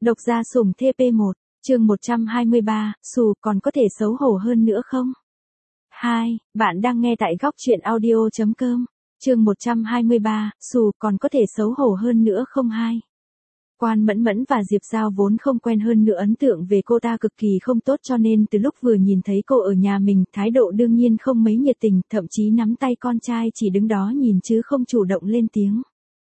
Độc gia sủng TP1, chương 123, xù còn có thể xấu hổ hơn nữa không? 2. Bạn đang nghe tại góc truyện audio.com, chương 123, xù còn có thể xấu hổ hơn nữa không? 2. Quan Mẫn Mẫn và Diệp Giao vốn không quen, hơn nữa ấn tượng về cô ta cực kỳ không tốt, cho nên từ lúc vừa nhìn thấy cô ở nhà mình, thái độ đương nhiên không mấy nhiệt tình, thậm chí nắm tay con trai chỉ đứng đó nhìn chứ không chủ động lên tiếng.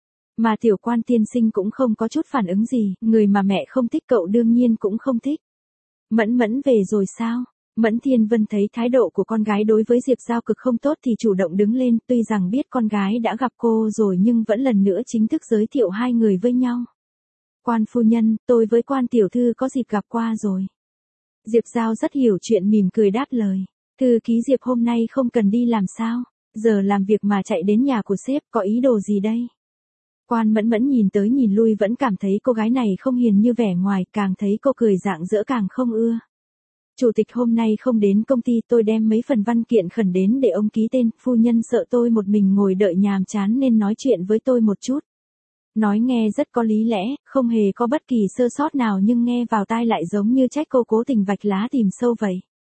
Mà tiểu Quan tiên sinh cũng không có chút phản ứng gì, người mà mẹ không thích cậu đương nhiên cũng không thích. Mẫn Mẫn về rồi sao? Mẫn Thiên Vân thấy thái độ của con gái đối với Diệp Giao cực không tốt thì chủ động đứng lên, tuy rằng biết con gái đã gặp cô rồi nhưng vẫn lần nữa chính thức giới thiệu hai người với nhau. Quan phu nhân, tôi với Quan tiểu thư có dịp gặp qua rồi. Diệp Giao rất hiểu chuyện, mỉm cười đáp lời. Thư ký Diệp hôm nay không cần đi làm sao? Giờ làm việc mà chạy đến nhà của sếp, có ý đồ gì đây? Quan Mẫn Mẫn nhìn tới nhìn lui vẫn cảm thấy cô gái này không hiền như vẻ ngoài, càng thấy cô cười rạng rỡ càng không ưa. Chủ tịch hôm nay không đến công ty, tôi đem mấy phần văn kiện khẩn đến để ông ký tên, phu nhân sợ tôi một mình ngồi đợi nhàm chán nên nói chuyện với tôi một chút. Nói nghe rất có lý lẽ, không hề có bất kỳ sơ sót nào nhưng nghe vào tai lại giống như trách cô cố tình vạch lá tìm sâu vậy.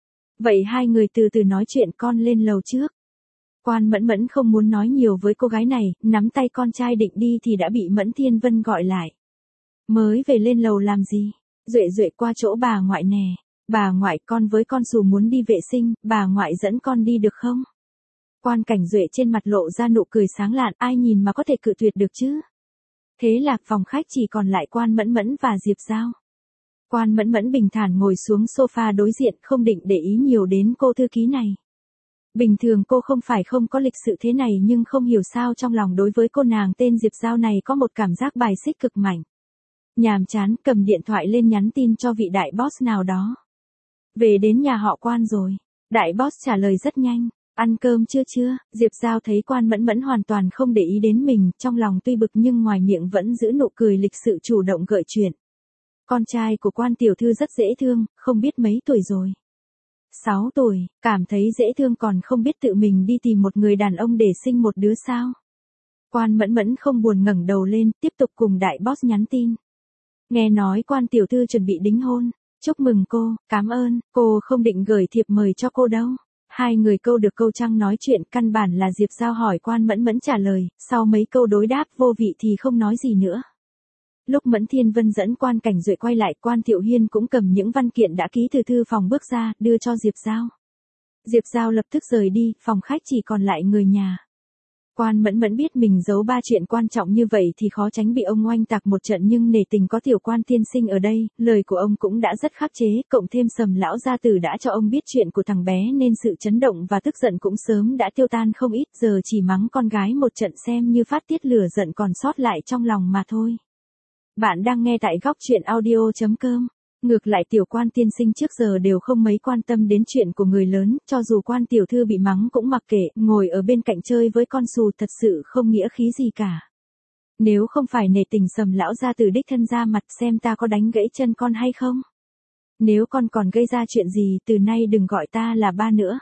Vậy hai người từ từ nói chuyện, con lên lầu trước. Quan Mẫn Mẫn không muốn nói nhiều với cô gái này, nắm tay con trai định đi thì đã bị Mẫn Thiên Vân gọi lại. Mới về lên lầu làm gì? Duệ Duệ qua chỗ bà ngoại nè. Bà ngoại, con với con Xù muốn đi vệ sinh, bà ngoại dẫn con đi được không? Quan Cảnh Duệ trên mặt lộ ra nụ cười sáng lạn, ai nhìn mà có thể cự tuyệt được chứ? Thế là phòng khách chỉ còn lại Quan Mẫn Mẫn và Diệp Giao. Quan Mẫn Mẫn bình thản ngồi xuống sofa đối diện, không định để ý nhiều đến cô thư ký này. Bình thường cô không phải không có lịch sự thế này, nhưng không hiểu sao trong lòng đối với cô nàng tên Diệp Giao này có một cảm giác bài xích cực mạnh. Nhàm chán, cầm điện thoại lên nhắn tin cho vị đại boss nào đó. Về đến nhà họ Quan rồi. Đại boss trả lời rất nhanh. Ăn cơm chưa? Diệp Giao thấy Quan Mẫn Mẫn hoàn toàn không để ý đến mình, trong lòng tuy bực nhưng ngoài miệng vẫn giữ nụ cười lịch sự chủ động gợi chuyện. Con trai của Quan tiểu thư rất dễ thương, không biết mấy tuổi rồi. 6 tuổi, cảm thấy dễ thương còn không biết tự mình đi tìm một người đàn ông để sinh một đứa sao? Quan Mẫn Mẫn không buồn ngẩng đầu lên, tiếp tục cùng đại boss nhắn tin. Nghe nói Quan tiểu thư chuẩn bị đính hôn. Chúc mừng cô, cảm ơn, cô không định gửi thiệp mời cho cô đâu. Hai người câu được câu trăng nói chuyện, căn bản là Diệp Giao hỏi Quan Mẫn Mẫn trả lời, sau mấy câu đối đáp vô vị thì không nói gì nữa. Lúc Mẫn Thiên Vân dẫn Quan Cảnh Duệ quay lại, Quan Thiệu Hiên cũng cầm những văn kiện đã ký từ thư phòng bước ra, đưa cho Diệp Giao. Diệp Giao lập tức rời đi, phòng khách chỉ còn lại người nhà. Quan Mẫn Mẫn biết mình giấu ba chuyện quan trọng như vậy thì khó tránh bị ông oanh tạc một trận, nhưng nể tình có tiểu Quan tiên sinh ở đây, lời của ông cũng đã rất khắc chế, cộng thêm Sầm lão gia tử đã cho ông biết chuyện của thằng bé nên sự chấn động và tức giận cũng sớm đã tiêu tan không ít, giờ chỉ mắng con gái một trận xem như phát tiết lửa giận còn sót lại trong lòng mà thôi. Bạn đang nghe tại góc truyện audio.com. Ngược lại tiểu Quan tiên sinh trước giờ đều không mấy quan tâm đến chuyện của người lớn, cho dù Quan tiểu thư bị mắng cũng mặc kệ, ngồi ở bên cạnh chơi với con Xù thật sự không nghĩa khí gì cả. Nếu không phải nể tình Sầm lão gia tử đích thân ra mặt xem ta có đánh gãy chân con hay không. Nếu con còn gây ra chuyện gì từ nay đừng gọi ta là ba nữa.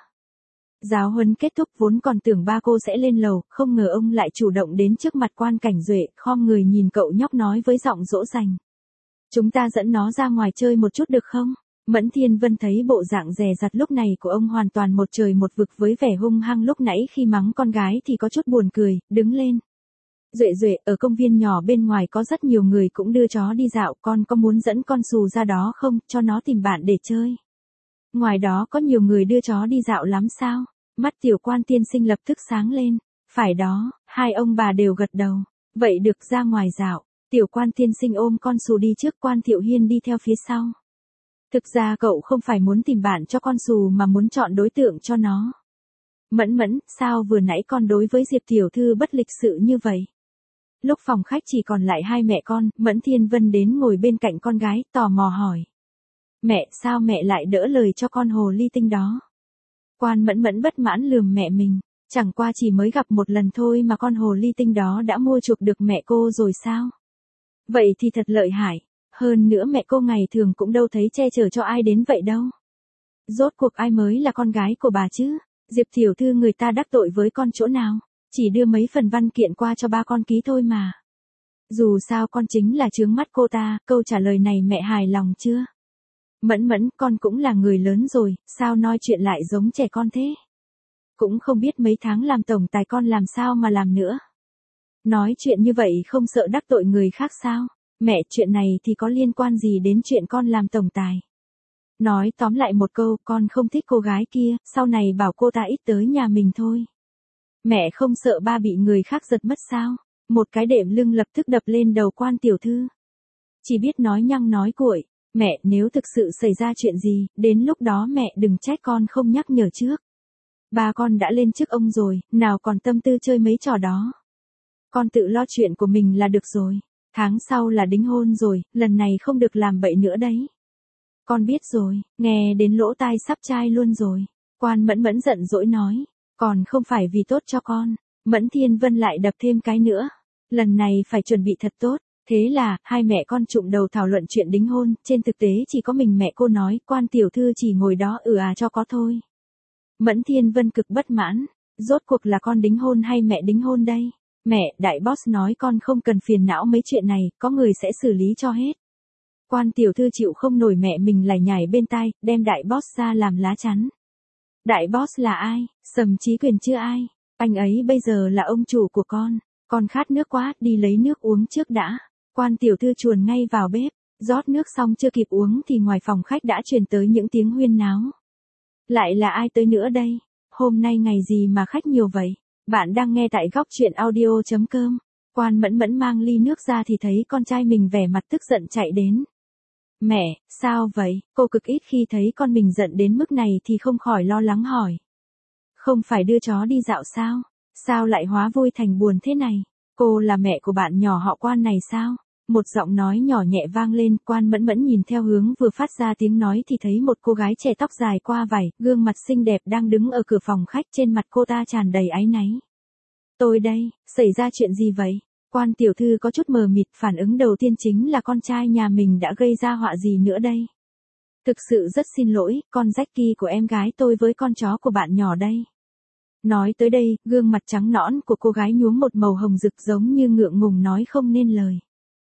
Giáo huấn kết thúc, vốn còn tưởng ba cô sẽ lên lầu, không ngờ ông lại chủ động đến trước mặt Quan Cảnh Duệ, khom người nhìn cậu nhóc nói với giọng dỗ dành. Chúng ta dẫn nó ra ngoài chơi một chút được không? Mẫn Thiên Vân thấy bộ dạng dè dặt lúc này của ông hoàn toàn một trời một vực với vẻ hung hăng lúc nãy khi mắng con gái thì có chút buồn cười, đứng lên. Duệ Duệ, ở công viên nhỏ bên ngoài có rất nhiều người cũng đưa chó đi dạo, con có muốn dẫn con Xù ra đó không, cho nó tìm bạn để chơi? Ngoài đó có nhiều người đưa chó đi dạo lắm sao? Mắt tiểu Quan tiên sinh lập tức sáng lên. Phải đó, hai ông bà đều gật đầu. Vậy được, ra ngoài dạo. Tiểu Quan tiên sinh ôm con Xù đi trước, Quan Thiệu Hiên đi theo phía sau. Thực ra cậu không phải muốn tìm bạn cho con Xù mà muốn chọn đối tượng cho nó. Mẫn Mẫn, sao vừa nãy con đối với Diệp tiểu thư bất lịch sự như vậy? Lúc phòng khách chỉ còn lại hai mẹ con, Mẫn Thiên Vân đến ngồi bên cạnh con gái, tò mò hỏi. Mẹ, sao mẹ lại đỡ lời cho con hồ ly tinh đó? Quan Mẫn Mẫn bất mãn lườm mẹ mình, chẳng qua chỉ mới gặp một lần thôi mà con hồ ly tinh đó đã mua chuộc được mẹ cô rồi sao? Vậy thì thật lợi hại, hơn nữa mẹ cô ngày thường cũng đâu thấy che chở cho ai đến vậy đâu. Rốt cuộc ai mới là con gái của bà chứ? Diệp tiểu thư người ta đắc tội với con chỗ nào? Chỉ đưa mấy phần văn kiện qua cho ba con ký thôi mà. Dù sao con chính là chướng mắt cô ta, câu trả lời này mẹ hài lòng chưa? Mẫn Mẫn, con cũng là người lớn rồi, sao nói chuyện lại giống trẻ con thế? Cũng không biết mấy tháng làm tổng tài con làm sao mà làm nữa. Nói chuyện như vậy không sợ đắc tội người khác sao? Mẹ, chuyện này thì có liên quan gì đến chuyện con làm tổng tài? Nói tóm lại một câu, con không thích cô gái kia, sau này bảo cô ta ít tới nhà mình thôi. Mẹ không sợ ba bị người khác giật mất sao? Một cái đệm lưng lập tức đập lên đầu quan tiểu thư. Chỉ biết nói nhăng nói cuội. Mẹ, nếu thực sự xảy ra chuyện gì, đến lúc đó mẹ đừng trách con không nhắc nhở trước. Ba con đã lên chức ông rồi, nào còn tâm tư chơi mấy trò đó. Con tự lo chuyện của mình là được rồi. Tháng sau là đính hôn rồi, lần này không được làm bậy nữa đấy. Con biết rồi, nghe đến lỗ tai sắp chai luôn rồi. Quan Mẫn Mẫn giận dỗi nói, còn không phải vì tốt cho con. Mẫn Thiên Vân lại đập thêm cái nữa. Lần này phải chuẩn bị thật tốt. Thế là, hai mẹ con trụm đầu thảo luận chuyện đính hôn, trên thực tế chỉ có mình mẹ cô nói, quan tiểu thư chỉ ngồi đó cho có thôi. Mẫn Thiên Vân cực bất mãn, rốt cuộc là con đính hôn hay mẹ đính hôn đây? Mẹ, đại boss nói con không cần phiền não mấy chuyện này, có người sẽ xử lý cho hết. Quan tiểu thư chịu không nổi mẹ mình lải nhải bên tai, đem đại boss ra làm lá chắn. Đại boss là ai? Sầm Chí Quyền chưa ai? Anh ấy bây giờ là ông chủ của con khát nước quá, đi lấy nước uống trước đã. Quan tiểu thư chuồn ngay vào bếp, rót nước xong chưa kịp uống thì ngoài phòng khách đã truyền tới những tiếng huyên náo. Lại là ai tới nữa đây? Hôm nay ngày gì mà khách nhiều vậy? Bạn đang nghe tại góc truyện audio.com. Quan Mẫn Mẫn mang ly nước ra thì thấy con trai mình vẻ mặt tức giận chạy đến. Mẹ, sao vậy? Cô cực ít khi thấy con mình giận đến mức này thì không khỏi lo lắng hỏi. Không phải đưa chó đi dạo sao? Sao lại hóa vui thành buồn thế này? Cô là mẹ của bạn nhỏ họ Quan này sao? Một giọng nói nhỏ nhẹ vang lên, Quan Mẫn Mẫn nhìn theo hướng vừa phát ra tiếng nói thì thấy một cô gái trẻ tóc dài qua vải, gương mặt xinh đẹp đang đứng ở cửa phòng khách, trên mặt cô ta tràn đầy áy náy. Tôi đây, xảy ra chuyện gì vậy? Quan tiểu thư có chút mờ mịt, phản ứng đầu tiên chính là con trai nhà mình đã gây ra họa gì nữa đây? Thực sự rất xin lỗi, con Jackie của em gái tôi với con chó của bạn nhỏ đây. Nói tới đây, gương mặt trắng nõn của cô gái nhuốm một màu hồng rực giống như ngượng ngùng nói không nên lời.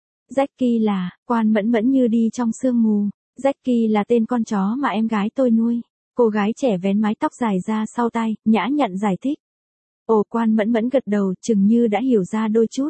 Jackie là, Quan Mẫn Mẫn như đi trong sương mù. Jackie là tên con chó mà em gái tôi nuôi. Cô gái trẻ vén mái tóc dài ra sau tai, nhã nhặn giải thích. Ồ, Quan Mẫn Mẫn gật đầu, chừng như đã hiểu ra đôi chút.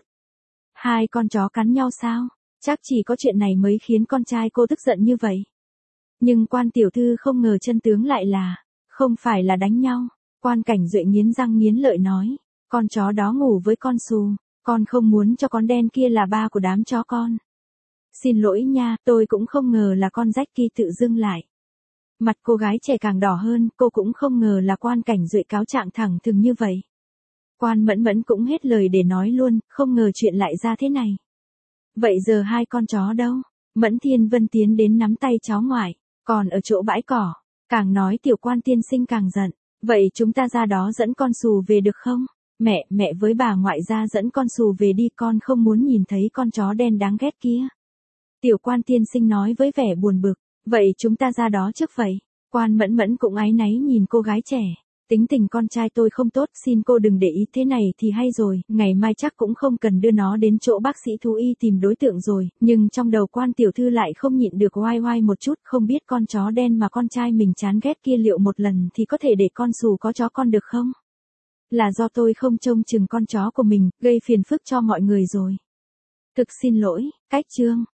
Hai con chó cắn nhau sao? Chắc chỉ có chuyện này mới khiến con trai cô tức giận như vậy. Nhưng Quan tiểu thư không ngờ chân tướng lại là, không phải là đánh nhau. Quan Cảnh Duệ nghiến răng nghiến lợi nói, con chó đó ngủ với con Xù, con không muốn cho con đen kia là ba của đám chó con. Xin lỗi nha, tôi cũng không ngờ là con Jackie tự dưng lại. Mặt cô gái trẻ càng đỏ hơn, cô cũng không ngờ là Quan Cảnh Duệ cáo trạng thẳng thừng như vậy. Quan Mẫn Mẫn cũng hết lời để nói luôn, không ngờ chuyện lại ra thế này. Vậy giờ hai con chó đâu? Mẫn Thiên Vân tiến đến nắm tay cháu ngoại, còn ở chỗ bãi cỏ. Càng nói tiểu Quan tiên sinh càng giận. Vậy chúng ta ra đó dẫn con Xù về được không? Mẹ với bà ngoại ra dẫn con Xù về đi, con không muốn nhìn thấy con chó đen đáng ghét kia. Tiểu Quan tiên sinh nói với vẻ buồn bực. Vậy chúng ta ra đó trước vậy. Quan Mẫn Mẫn cũng áy náy nhìn cô gái trẻ. Tính tình con trai tôi không tốt, xin cô đừng để ý, thế này thì hay rồi, ngày mai chắc cũng không cần đưa nó đến chỗ bác sĩ thú y tìm đối tượng rồi, nhưng trong đầu Quan tiểu thư lại không nhịn được oai oai một chút, không biết con chó đen mà con trai mình chán ghét kia liệu một lần thì có thể để con Xù có chó con được không? Là do tôi không trông chừng con chó của mình, gây phiền phức cho mọi người rồi. Thực xin lỗi, cách chương.